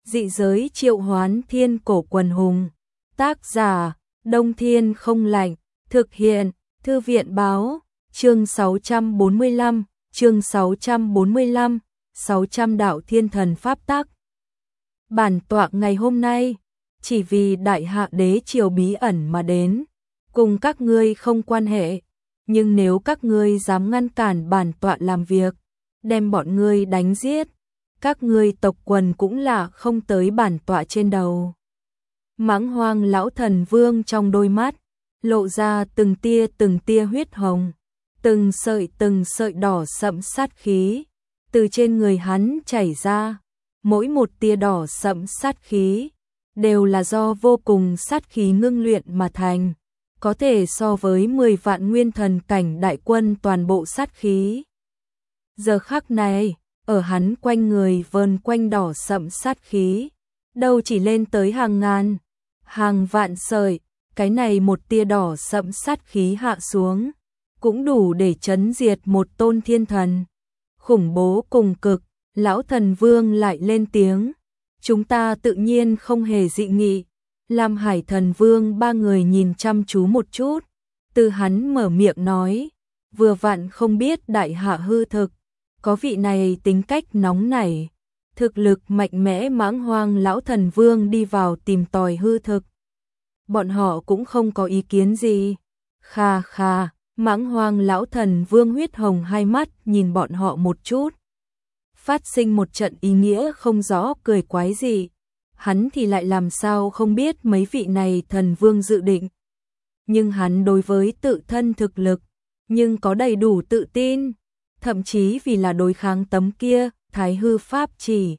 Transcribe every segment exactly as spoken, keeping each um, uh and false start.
Dị giới triệu hoán thiên cổ quần hùng. Tác giả, Đông Thiên không lạnh. Thực hiện, Thư viện báo. Chương sáu trăm bốn mươi lăm, chương sáu trăm bốn mươi lăm, sáu trăm đạo thiên thần pháp tắc. Bản tọa ngày hôm nay, chỉ vì đại hạ đế triều bí ẩn mà đến, cùng các ngươi không quan hệ, nhưng nếu các ngươi dám ngăn cản bản tọa làm việc, đem bọn ngươi đánh giết, các ngươi tộc quần cũng là không tới bản tọa trên đầu. Mãng Hoang lão thần vương trong đôi mắt lộ ra từng tia từng tia huyết hồng, từng sợi từng sợi đỏ sẫm sát khí từ trên người hắn chảy ra, mỗi một tia đỏ sẫm sát khí đều là do vô cùng sát khí ngưng luyện mà thành, có thể so với mười vạn nguyên thần cảnh đại quân toàn bộ sát khí. Giờ khắc này, ở hắn quanh người vờn quanh đỏ sẫm sát khí, đâu chỉ lên tới hàng ngàn, hàng vạn sợi, cái này một tia đỏ sẫm sát khí hạ xuống, cũng đủ để chấn diệt một tôn thiên thần. Khủng bố cùng cực, lão thần vương lại lên tiếng, chúng ta tự nhiên không hề dị nghị. Lam Hải thần vương ba người nhìn chăm chú một chút, từ hắn mở miệng nói, vừa vặn không biết đại hạ hư thực, có vị này tính cách nóng nảy, thực lực mạnh mẽ. Mãng Hoang lão thần vương đi vào tìm tòi hư thực, bọn họ cũng không có ý kiến gì. Kha kha, Mãng Hoang lão thần vương huyết hồng hai mắt nhìn bọn họ một chút, phát sinh một trận ý nghĩa không rõ cười quái gì. Hắn thì lại làm sao không biết mấy vị này thần vương dự định, nhưng hắn đối với tự thân thực lực nhưng có đầy đủ tự tin, thậm chí vì là đối kháng tấm kia Thái Hư pháp chỉ,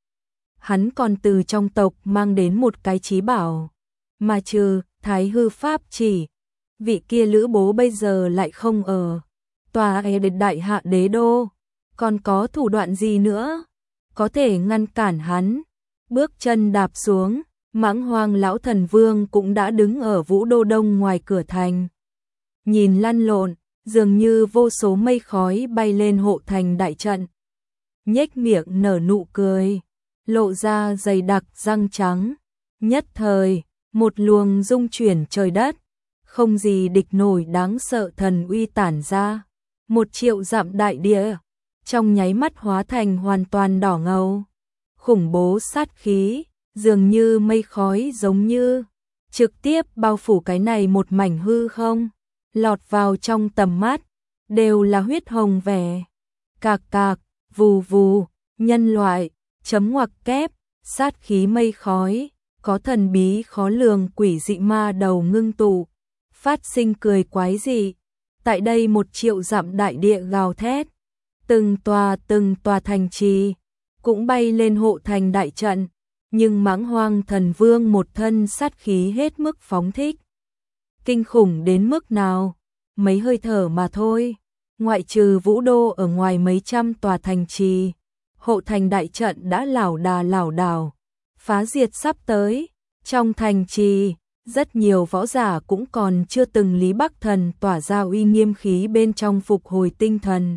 hắn còn từ trong tộc mang đến một cái chí bảo, mà trừ Thái Hư pháp chỉ, vị kia lữ bố bây giờ lại không ở tòa e đại hạ đế đô, còn có thủ đoạn gì nữa có thể ngăn cản hắn? Bước chân đạp xuống, Mãng Hoang lão thần vương cũng đã đứng ở Vũ Đô Đông ngoài cửa thành, nhìn lăn lộn, dường như vô số mây khói bay lên hộ thành đại trận, nhếch miệng nở nụ cười, lộ ra dày đặc răng trắng. Nhất thời, một luồng rung chuyển trời đất, không gì địch nổi đáng sợ thần uy tản ra, một triệu dặm đại địa trong nháy mắt hóa thành hoàn toàn đỏ ngầu. Khủng bố sát khí, dường như mây khói giống như trực tiếp bao phủ cái này một mảnh hư không, lọt vào trong tầm mắt, đều là huyết hồng vẻ. Cạc cạc, vù vù, nhân loại, chấm ngoặc kép, sát khí mây khói, có thần bí khó lường quỷ dị ma đầu ngưng tụ, phát sinh cười quái dị. Tại đây một triệu dặm đại địa gào thét, từng tòa từng tòa thành trì cũng bay lên hộ thành đại trận, nhưng Mãng Hoang thần vương một thân sát khí hết mức phóng thích. Kinh khủng đến mức nào? Mấy hơi thở mà thôi, ngoại trừ Vũ Đô ở ngoài mấy trăm tòa thành trì, hộ thành đại trận đã lảo đà lảo đảo, phá diệt sắp tới. Trong thành trì, rất nhiều võ giả cũng còn chưa từng Lý Bắc Thần tỏa ra uy nghiêm khí bên trong phục hồi tinh thần.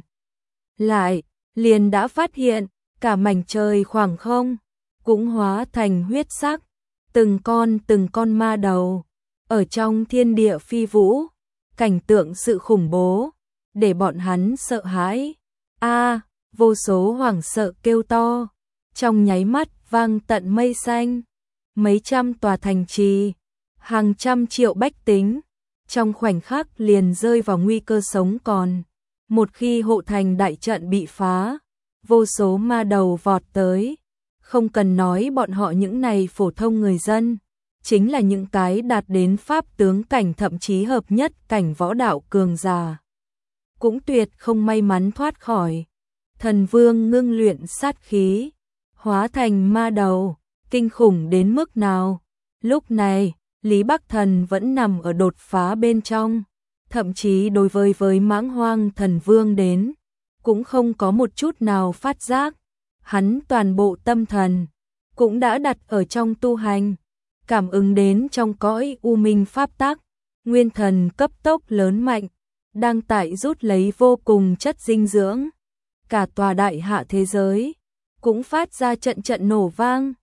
Lại, liền đã phát hiện, cả mảnh trời khoảng không cũng hóa thành huyết sắc, từng con từng con ma đầu ở trong thiên địa phi vũ, cảnh tượng sự khủng bố để bọn hắn sợ hãi. A, vô số hoảng sợ kêu to, trong nháy mắt vang tận mây xanh, mấy trăm tòa thành trì, hàng trăm triệu bách tính trong khoảnh khắc liền rơi vào nguy cơ sống còn. Một khi hộ thành đại trận bị phá, vô số ma đầu vọt tới, không cần nói bọn họ những này phổ thông người dân, chính là những cái đạt đến pháp tướng cảnh thậm chí hợp nhất cảnh võ đạo cường giả, cũng tuyệt không may mắn thoát khỏi. Thần vương ngưng luyện sát khí, hóa thành ma đầu, kinh khủng đến mức nào? Lúc này, Lý Bắc Thần vẫn nằm ở đột phá bên trong, thậm chí đối với với Mãng Hoang thần vương đến, cũng không có một chút nào phát giác. Hắn toàn bộ tâm thần cũng đã đặt ở trong tu hành, cảm ứng đến trong cõi u minh pháp tắc, nguyên thần cấp tốc lớn mạnh, đang tại rút lấy vô cùng chất dinh dưỡng. Cả tòa đại hạ thế giới cũng phát ra trận trận nổ vang,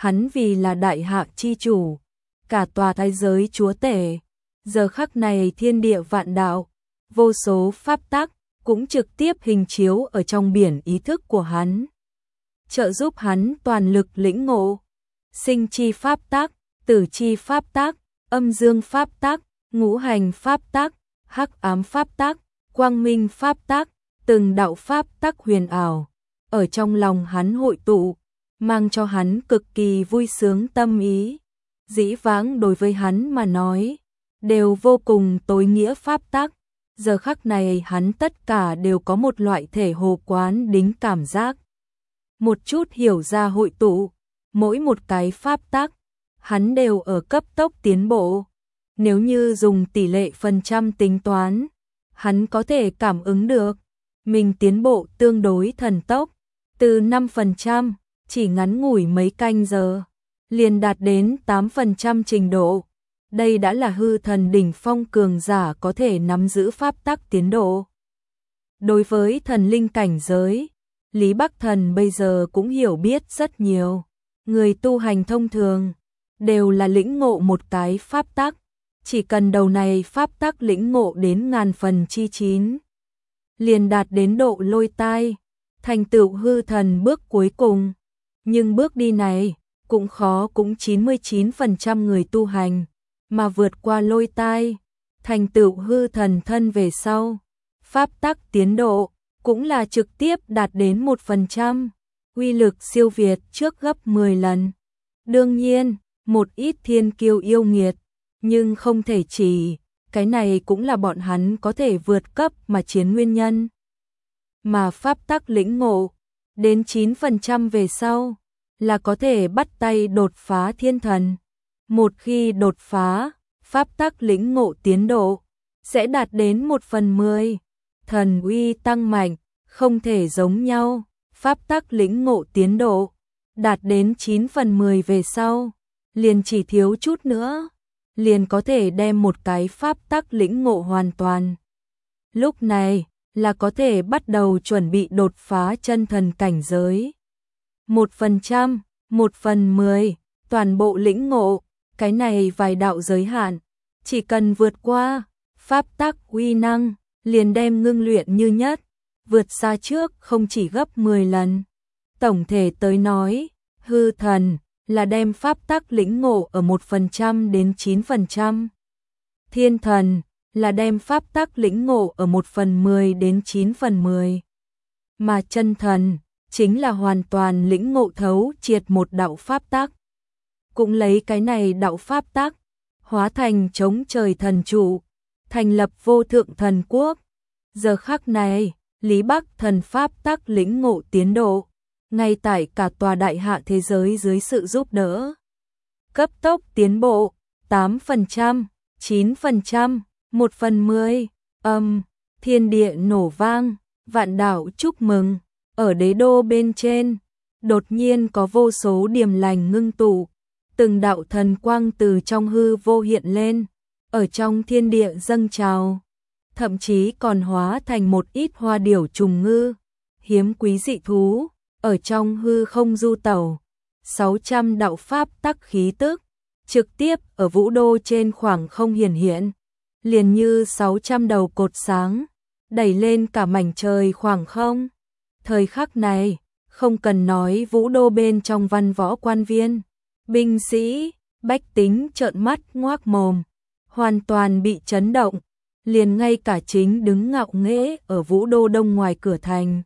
hắn vì là đại hạ chi chủ, cả tòa thái giới chúa tể. Giờ khắc này thiên địa vạn đạo, vô số pháp tắc cũng trực tiếp hình chiếu ở trong biển ý thức của hắn, trợ giúp hắn toàn lực lĩnh ngộ sinh chi pháp tắc, tử chi pháp tắc, âm dương pháp tắc, ngũ hành pháp tắc, hắc ám pháp tắc, quang minh pháp tắc, từng đạo pháp tắc huyền ảo ở trong lòng hắn hội tụ, mang cho hắn cực kỳ vui sướng tâm ý. Dĩ vãng đối với hắn mà nói, đều vô cùng tối nghĩa pháp tắc, giờ khắc này hắn tất cả đều có một loại thể hồ quán đính cảm giác. Một chút hiểu ra hội tụ, mỗi một cái pháp tắc, hắn đều ở cấp tốc tiến bộ. Nếu như dùng tỷ lệ phần trăm tính toán, hắn có thể cảm ứng được mình tiến bộ tương đối thần tốc, từ năm phần trăm, chỉ ngắn ngủi mấy canh giờ, liền đạt đến tám phần trăm trình độ. Đây đã là hư thần đỉnh phong cường giả có thể nắm giữ pháp tắc tiến độ. Đối với thần linh cảnh giới, Lý Bắc Thần bây giờ cũng hiểu biết rất nhiều. Người tu hành thông thường đều là lĩnh ngộ một cái pháp tắc, chỉ cần đầu này pháp tắc lĩnh ngộ đến ngàn phần chi chín, liền đạt đến độ lôi tai, thành tựu hư thần bước cuối cùng. Nhưng bước đi này cũng khó, cũng chín mươi chín phần trăm người tu hành mà vượt qua lôi tai, thành tựu hư thần thân về sau, pháp tắc tiến độ cũng là trực tiếp đạt đến một phần trăm, uy lực siêu việt trước gấp mười lần. Đương nhiên, một ít thiên kiêu yêu nghiệt, nhưng không thể chỉ, cái này cũng là bọn hắn có thể vượt cấp mà chiến nguyên nhân. Mà pháp tắc lĩnh ngộ đến chín phần trăm về sau là có thể bắt tay đột phá thiên thần. Một khi đột phá, pháp tắc lĩnh ngộ tiến độ sẽ đạt đến một phần mười, thần uy tăng mạnh, không thể giống nhau. Pháp tắc lĩnh ngộ tiến độ đạt đến chín phần mười về sau, liền chỉ thiếu chút nữa, liền có thể đem một cái pháp tắc lĩnh ngộ hoàn toàn. Lúc này là có thể bắt đầu chuẩn bị đột phá chân thần cảnh giới. Một phần trăm, một phần mười, toàn bộ lĩnh ngộ, cái này vài đạo giới hạn, chỉ cần vượt qua, pháp tắc uy năng, liền đem ngưng luyện như nhất, vượt xa trước không chỉ gấp mười lần. Tổng thể tới nói, hư thần là đem pháp tắc lĩnh ngộ ở một phần trăm đến chín phần trăm. Thiên thần là đem pháp tắc lĩnh ngộ ở một phần mười đến chín phần mười. Mà chân thần chính là hoàn toàn lĩnh ngộ thấu triệt một đạo pháp tắc. Cũng lấy cái này đạo pháp tắc, hóa thành chống trời thần trụ, thành lập vô thượng thần quốc. Giờ khắc này, Lý Bắc Thần pháp tắc lĩnh ngộ tiến độ, ngay tại cả tòa đại hạ thế giới dưới sự giúp đỡ. Cấp tốc tiến bộ, tám phần trăm, chín phần trăm, một phần mười, âm, thiên địa nổ vang, vạn đạo chúc mừng. Ở đế đô bên trên, đột nhiên có vô số điềm lành ngưng tụ, từng đạo thần quang từ trong hư vô hiện lên, ở trong thiên địa dâng trào, thậm chí còn hóa thành một ít hoa điểu trùng ngư, hiếm quý dị thú, ở trong hư không du tẩu. sáu trăm đạo pháp tắc khí tức, trực tiếp ở vũ đô trên khoảng không hiển hiện, liền như sáu trăm đầu cột sáng, đẩy lên cả mảnh trời khoảng không. Thời khắc này, không cần nói vũ đô bên trong văn võ quan viên, binh sĩ, bách tính trợn mắt ngoác mồm, hoàn toàn bị chấn động, liền ngay cả chính đứng ngạo nghễ ở vũ đô đông ngoài cửa thành.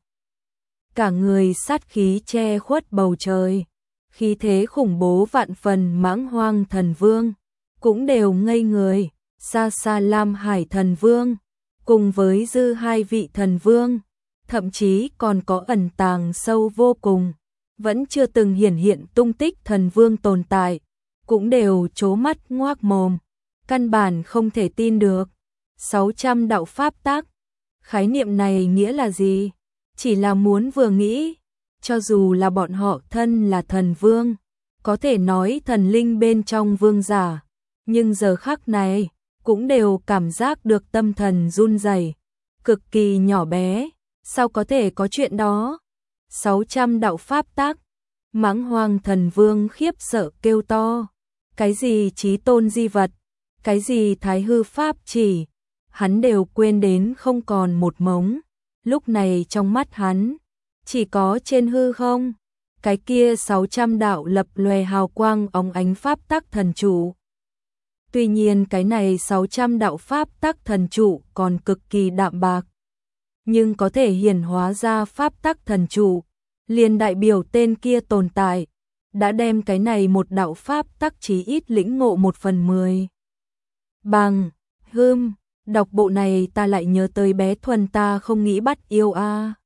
Cả người sát khí che khuất bầu trời, khí thế khủng bố vạn phần mãng hoang thần vương, cũng đều ngây người, xa xa Lam Hải thần vương, cùng với dư hai vị thần vương, thậm chí còn có ẩn tàng sâu vô cùng, vẫn chưa từng hiển hiện tung tích thần vương tồn tại, cũng đều trố mắt ngoác mồm, căn bản không thể tin được. sáu trăm đạo pháp tắc, khái niệm này nghĩa là gì? Chỉ là muốn vừa nghĩ, cho dù là bọn họ thân là thần vương, có thể nói thần linh bên trong vương giả, nhưng giờ khắc này, cũng đều cảm giác được tâm thần run rẩy, cực kỳ nhỏ bé, sao có thể có chuyện đó? sáu trăm đạo pháp tắc, Mãng Hoang Thần Vương khiếp sợ kêu to, cái gì chí tôn di vật, cái gì thái hư pháp chỉ, hắn đều quên đến không còn một mống, lúc này trong mắt hắn, chỉ có trên hư không, cái kia sáu trăm đạo lập lòe hào quang óng ánh pháp tắc thần trụ. Tuy nhiên cái này sáu trăm đạo pháp tắc thần trụ còn cực kỳ đạm bạc, nhưng có thể hiển hóa ra pháp tắc thần trụ, liền đại biểu tên kia tồn tại, đã đem cái này một đạo pháp tắc chí ít lĩnh ngộ một phần mười. Bằng, hưm, đọc bộ này ta lại nhớ tới bé Thuần ta không nghĩ bắt yêu a.